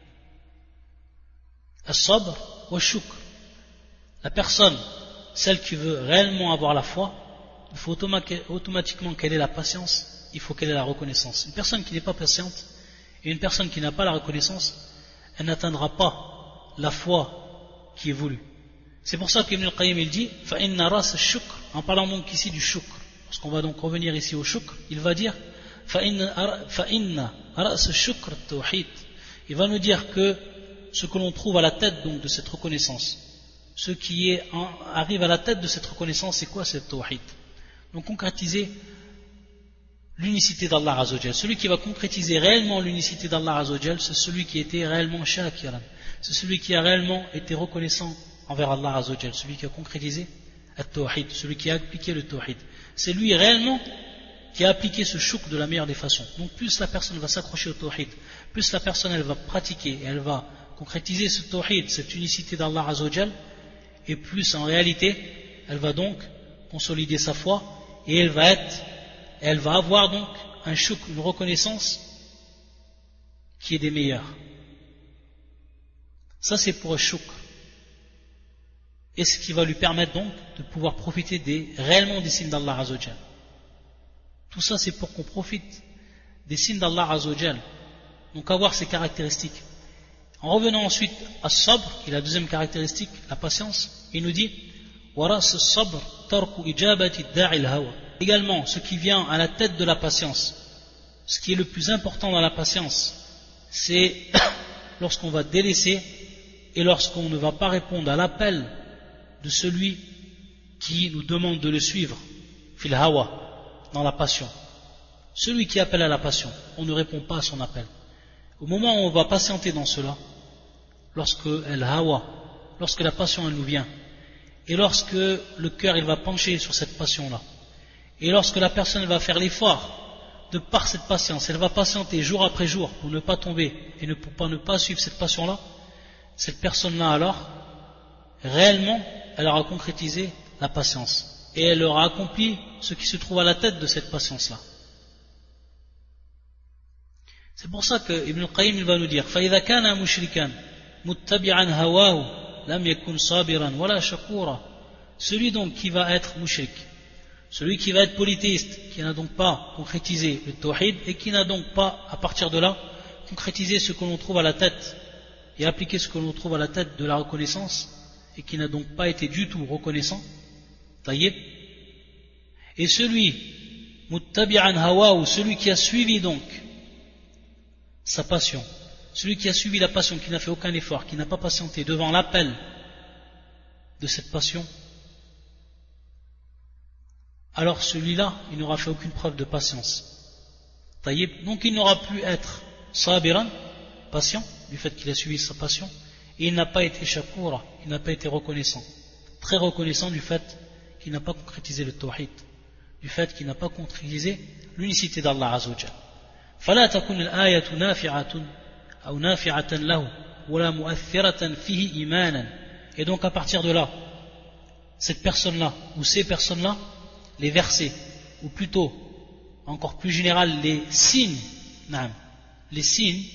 As-sabr wa shukr. La personne, celle qui veut réellement avoir la foi, il faut automatiquement qu'elle ait la patience, il faut qu'elle ait la reconnaissance. Une personne qui n'est pas patiente et une personne qui n'a pas la reconnaissance, elle n'atteindra pas la foi qui est voulue. C'est pour ça qu'Ibn al-Qayyim il dit فَإِنَّ رَاسَ الشُّكْرِ, en parlant donc ici du shukr, parce qu'on va donc revenir ici au shukr, il va dire فإن رأس الشكر التوحيد. Il va nous dire que ce que l'on trouve à la tête donc de cette reconnaissance, ce qui est en, arrive à la tête de cette reconnaissance, c'est quoi? C'est le tawhid. Donc concrétiser l'unicité d'Allah Azzawajal. Celui qui va concrétiser réellement l'unicité d'Allah Azzawajal, c'est celui qui était réellement shakiran, c'est celui qui a réellement été reconnaissant envers Allah Azzawajal, celui qui a concrétisé le tawhid, celui qui a appliqué le tawhid. C'est lui réellement qui a appliqué ce chouk de la meilleure des façons. Donc plus la personne va s'accrocher au tawhid, plus la personne elle va pratiquer et elle va concrétiser ce tawhid, cette unicité d'Allah Azzawajal, et plus en réalité elle va donc consolider sa foi et elle va être, elle va avoir donc un chouk, une reconnaissance qui est des meilleures. Ça c'est pour un chouk. Et ce qui va lui permettre donc de pouvoir profiter des, réellement des signes d'Allah Azzawajal. Tout ça c'est pour qu'on profite des signes d'Allah Azzawajal, donc avoir ces caractéristiques. En revenant ensuite à sabr, qui est la deuxième caractéristique, la patience, il nous dit waras sabr tarku ijabati da'il hawa. Également, ce qui vient à la tête de la patience, ce qui est le plus important dans la patience, c'est lorsqu'on va délaisser et lorsqu'on ne va pas répondre à l'appel de celui qui nous demande de le suivre, fil hawa, dans la passion. Celui qui appelle à la passion, on ne répond pas à son appel. Au moment où on va patienter dans cela, lorsque el hawa, lorsque la passion elle nous vient, et lorsque le cœur il va pencher sur cette passion-là, et lorsque la personne va faire l'effort de par cette patience, elle va patienter jour après jour pour ne pas tomber et ne, pour ne pas suivre cette passion-là, cette personne-là alors, réellement, elle aura concrétisé la patience. Et elle aura accompli ce qui se trouve à la tête de cette patience-là. C'est pour ça que Ibn al-Qayyim il va nous dire فَإِذَا كَانَ مُشْرِكًا مُتَّبِعًا هَوَاهُ لَمْ يَكُنْ صَابِرًا وَلَا شَكُورًا. Celui donc qui va être mushrik, celui qui va être polythéiste, qui n'a donc pas concrétisé le tawhid et qui n'a donc pas, à partir de là, concrétisé ce que l'on trouve à la tête et appliqué ce que l'on trouve à la tête de la reconnaissance et qui n'a donc pas été du tout reconnaissant, taïeb. Et celui muttabi'an hawa, ou celui qui a suivi donc sa passion, celui qui a suivi la passion, qui n'a fait aucun effort, qui n'a pas patienté devant l'appel de cette passion, alors celui-là il n'aura fait aucune preuve de patience, taïeb. Donc il n'aura pu être sabiran, patient, du fait qu'il a suivi sa passion, et il n'a pas été shakura, il n'a pas été reconnaissant, très reconnaissant du fait qu'il n'a pas concrétisé le tawhid, du fait qu'il n'a pas concrétisé l'unicité d'Allah Azzawajal. فلا تكون الآية نافعة أو نافعة له ولا مؤثرة فيه إيمانا. Et donc à partir de là, cette personne-là ou ces personnes-là, les versets, ou plutôt encore plus général les signes, les signes,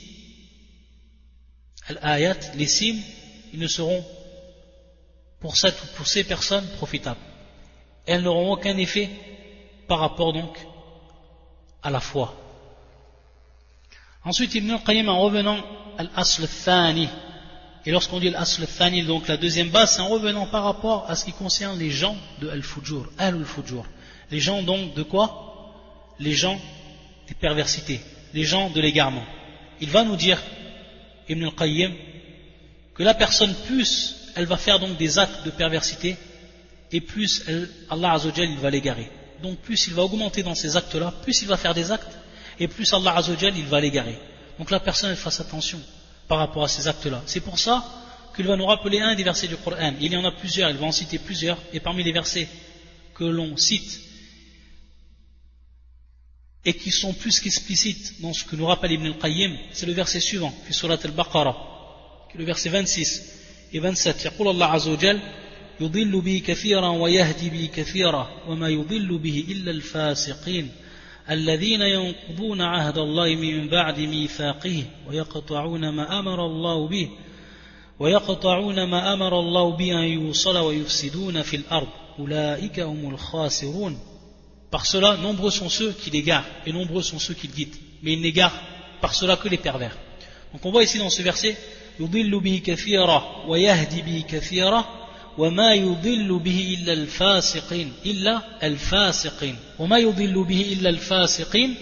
al-ayat, les signes, ils ne seront pour cette ou pour ces personnes profitables. Elles n'auront aucun effet par rapport donc à la foi. Ensuite, Ibn al-Qayyim, en revenant à l'asl al-thani, et lorsqu'on dit l'asl al-thani, donc la deuxième base, c'est en revenant par rapport à ce qui concerne les gens de al-fujur, al-fujur. Les gens donc de quoi? Les gens des perversités, les gens de l'égarement. Il va nous dire, Ibn al-Qayyim, que la personne, plus elle va faire donc des actes de perversité, et plus elle, Allah Azzawajal il va l'égarer. Donc plus il va augmenter dans ces actes-là, plus il va faire des actes, et plus Allah Azzawajal il va l'égarer. Donc la personne elle fasse attention par rapport à ces actes-là. C'est pour ça qu'il va nous rappeler un des versets du Coran. Il y en a plusieurs, il va en citer plusieurs, et parmi les versets que l'on cite et qui sont plus qu'explicites dans ce que nous rappelle Ibn al-Qayyim, c'est le verset suivant, fi surat al-Baqarah, qui est le verset vingt-six et vingt-sept. يقول الله عز وجل يضل به كثيرا ويهدي به كثيرا وما يضل به إلا الفاسقين الذين ينقضون عهد الله من بعد ميثاقه ويقطعون ما أمر الله به ويقطعون ما أمر الله به أن يوصل ويفسدون في الأرض أولئك هم الخاسرون. Par cela, nombreux sont ceux qui l'égarent et nombreux sont ceux qui le guident. Mais ils n'égarent par cela que les pervers. Donc on voit ici dans ce verset يضل به كثيرا ويهدي به كثيرا وما يضل به إلا الفاسقين إلا الفاسقين وما يضل به إلا الفاسقين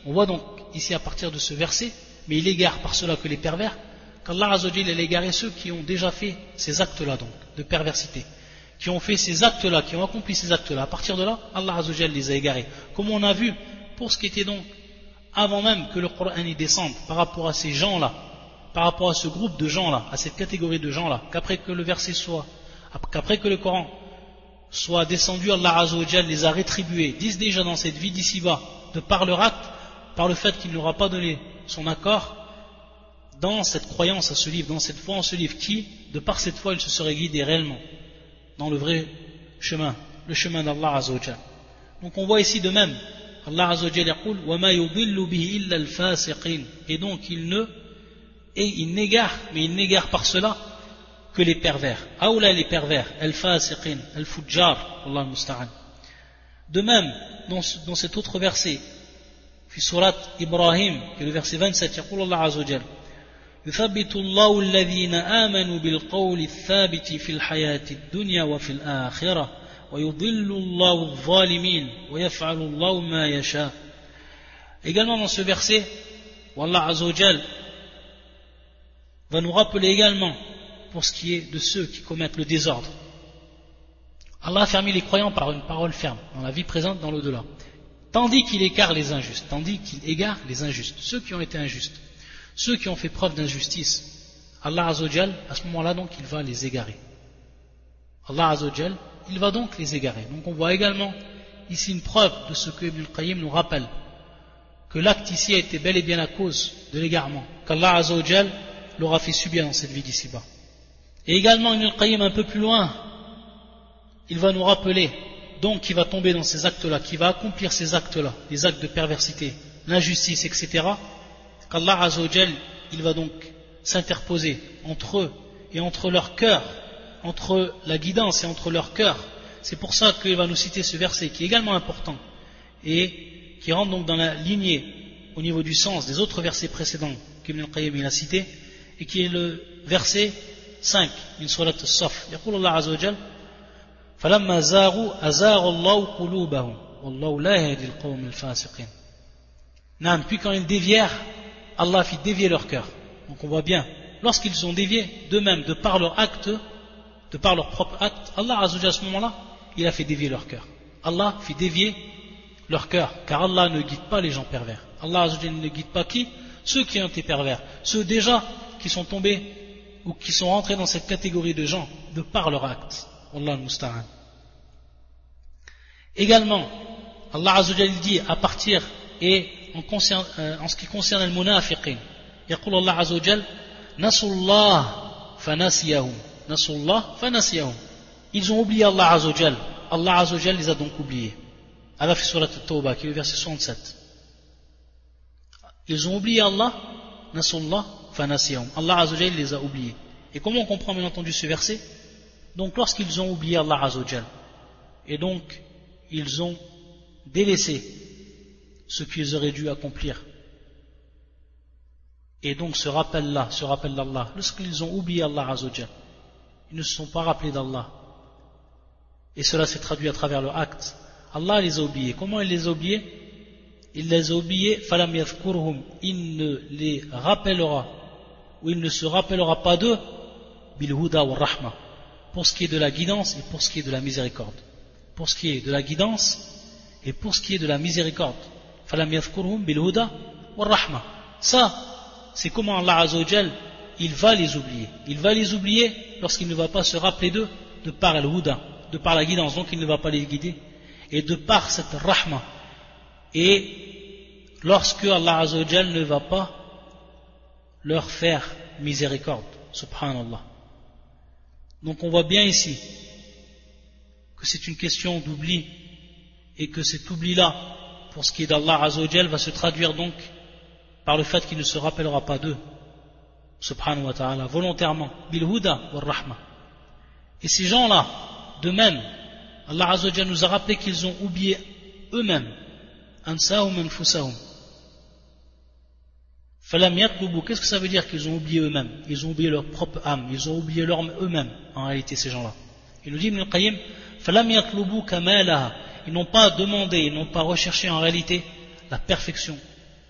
On voit donc ici à partir de ce verset, mais il égare par cela que les pervers, qu'Allah Azzawajal il a égaré ceux qui ont déjà fait ces actes-là donc, de perversité, qui ont fait ces actes-là, qui ont accompli ces actes-là. À partir de là, Allah Azzawajal les a égarés. Comme on a vu pour ce qui était donc avant même que le Coran y descende, par rapport à ces gens-là, par rapport à ce groupe de gens-là, à cette catégorie de gens-là, qu'après que le verset soit, qu'après que le Coran soit descendu, Allah Azzawajal les a rétribués, disent déjà dans cette vie d'ici-bas, de par leur acte, par le fait qu'il n'aura pas donné son accord dans cette croyance à ce livre, dans cette foi en ce livre, qui, de par cette foi, il se serait guidé réellement dans le vrai chemin, le chemin d'Allah Azzawajal. Donc on voit ici de même, Allah Azzawajal yaqul wa ma yudillu bihi illa al-fasiqin, et donc il ne et il n'égare, mais il n'égare par cela que les pervers. Aoula les pervers, al-fasiqin, al-fujjar, Allah musta'an. De même, dans, dans cet autre verset, fi surat Ibrahim, qui est le verset vingt-sept, yaqul Allah Azzawajal يثبت الله الذين آمنوا بالقول الثابت في الحياة الدنيا وفي الآخرة ويضل الله الظالمين ويفعل الله ما يشاء. Également dans ce verset, Allah Azzawajal va nous rappeler également pour ce qui est de ceux qui commettent le désordre. Allah a fermé les croyants par une parole ferme, dans la vie présente, dans l'au-delà. Tandis qu'il égare les injustes, tandis qu'il égare les injustes, ceux qui ont été injustes, ceux qui ont fait preuve d'injustice. Allah Azzawajal, à ce moment-là donc, il va les égarer. Allah Azzawajal, il va donc les égarer. Donc on voit également ici une preuve de ce que Ibn al-Qayyim nous rappelle, que l'acte ici a été bel et bien à cause de l'égarement, qu'Allah Azzawajal l'aura fait subir dans cette vie d'ici-bas. Et également Ibn al-Qayyim un peu plus loin, il va nous rappeler donc qu'il va tomber dans ces actes-là, qu'il va accomplir ces actes-là, les actes de perversité, l'injustice, et cetera, qu'Allah Azzawajal, il va donc s'interposer entre eux et entre leur cœur, entre la guidance et entre leur cœur. C'est pour ça qu'il va nous citer ce verset qui est également important et qui rentre donc dans la lignée au niveau du sens des autres versets précédents qu'Ibn al-Qayyim a cités, et qui est le verset cinq min surat as-Saff. Yaqul Allah Azzawajal فَلَمَّا زَاغُوا أَزَاغَ اللَّهُ قُلُوبَهُمْ وَاللَّهُ لَا يَهْدِي الْقَوْمَ الْفَاسِقِينَ. Non, puis quand ils dévièrent, Allah fit dévier leur cœur. Donc on voit bien, lorsqu'ils ont dévié, d'eux-mêmes, de par leur acte, de par leur propre acte, Allah Azzawajal à ce moment-là, il a fait dévier leur cœur. Allah fit dévier leur cœur, car Allah ne guide pas les gens pervers. Allah Azzawajal ne guide pas qui? Ceux qui ont été pervers, ceux déjà qui sont tombés ou qui sont rentrés dans cette catégorie de gens de par leur acte. Allah al-Musta'an. Également, Allah Azzawajal dit à partir et en, concerne, euh, en ce qui concerne le munafiqin, يقول الله عز وجل نسوا الله فنسيهم نسوا الله فنسيهم. Ils ont oublié Allah Azzawajal, Allah Azzawajal les a donc oubliés. Allah fi surat at-Tawbah qui est le verset soixante-sept. Ils ont oublié Allah, نسوا الله فنسيهم. Allah Azzawajal les a oubliés. Et comment on comprend bien entendu ce verset? Donc lorsqu'ils ont oublié Allah Azzawajal, et donc ils ont délaissé ce qu'ils auraient dû accomplir, et donc ce rappel-là, ce rappel d'Allah, lorsqu'ils ont oublié Allah Azzawajal, ils ne se sont pas rappelés d'Allah, et cela s'est traduit à travers leur acte. Allah les a oubliés. Comment il les a oubliés? Il les a oubliés, falam yadhkurhum, il ne les rappellera, ou il ne se rappellera pas d'eux, bil huda wa rahma, pour ce qui est de la guidance et pour ce qui est de la miséricorde. Pour ce qui est de la guidance et pour ce qui est de la miséricorde. Falam yadhkurhum bil huda wa rahma. Ça, c'est comment Allah Azzawajal, il va les oublier. Il va les oublier lorsqu'il ne va pas se rappeler d'eux de par le huda, de par la guidance, donc il ne va pas les guider, et de par cette rahma. Et lorsque Allah Azzawajal ne va pas leur faire miséricorde, subhanallah. Donc on voit bien ici que c'est une question d'oubli, et que cet oubli-là, pour ce qui est d'Allah Azzawajal, va se traduire donc par le fait qu'il ne se rappellera pas d'eux, subhanahu wa ta'ala, volontairement, bil huda wa rahma. Et ces gens-là, de même, Allah Azzawajal nous a rappelé qu'ils ont oublié eux-mêmes, ansahum anfusahum. Falam yatlubu, qu'est-ce que ça veut dire qu'ils ont oublié eux-mêmes? Ils ont oublié leur propre âme, ils ont oublié leur eux-mêmes, en réalité, ces gens-là. Il nous dit Ibn al-Qayyim, falam yatlubu kamalaha, ils n'ont pas demandé, ils n'ont pas recherché en réalité la perfection,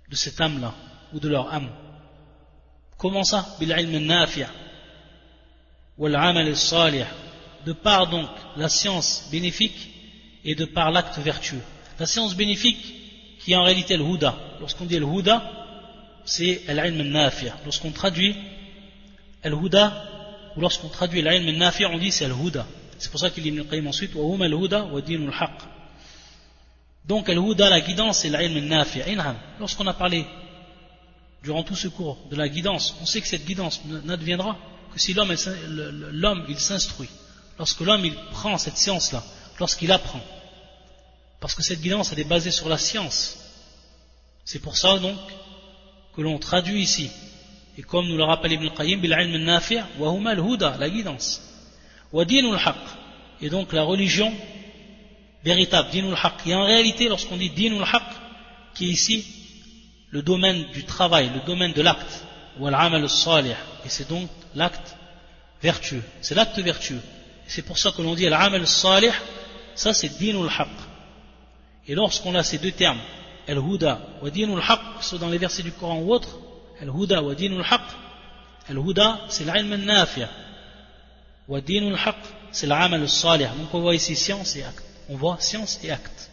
de cette âme-là, ou de leur âme. Comment ça? Bil-ilm al-nafi' wal-amal al-salih, de par donc la science bénéfique et de par l'acte vertueux. La science bénéfique qui est en réalité le huda. Lorsqu'on dit le huda, c'est al-ilm al-nafi'. Lorsqu'on traduit al-huda, ou lorsqu'on traduit al-ilm al-nafi', on dit c'est al-huda. C'est pour ça qu'il dit Ibn al-Qayyim ensuite wa huma al-huda wa dinul haqq. Donc al-huda, la guidance, c'est l'ilm al-nafi'. Lorsqu'on a parlé durant tout ce cours de la guidance, on sait que cette guidance n'adviendra que si l'homme, l'homme il s'instruit. Lorsque l'homme il prend cette science-là, lorsqu'il apprend. Parce que cette guidance elle est basée sur la science. C'est pour ça donc que l'on traduit ici. Et comme nous le rappelle Ibn al-Qayyim, bil-ilm al-nafi' wa huma al-huda, la guidance. Wa dinul haqq, et donc la religion véritable, dinul haqq. Et en réalité, lorsqu'on dit dinul haqq, qui est ici le domaine du travail, le domaine de l'acte, wal amal al-salih, et c'est donc l'acte vertueux. C'est l'acte vertueux. Et c'est pour ça que l'on dit al-amal al-salih, ça c'est dinul haqq. Et lorsqu'on a ces deux termes, al-huda wa dinul haqq, soit dans les versets du Coran ou autres, al-huda wa dinul haqq, al-huda c'est l'ilm al-nafi', wa dinul haqq c'est l'amal al-salih. Donc on voit ici science et acte. On voit science et acte.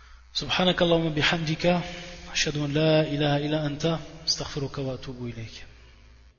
Subhanakallahumma bihamdika, ashhadu an la ilaha illa anta, astaghfiruka wa atubu ilayk.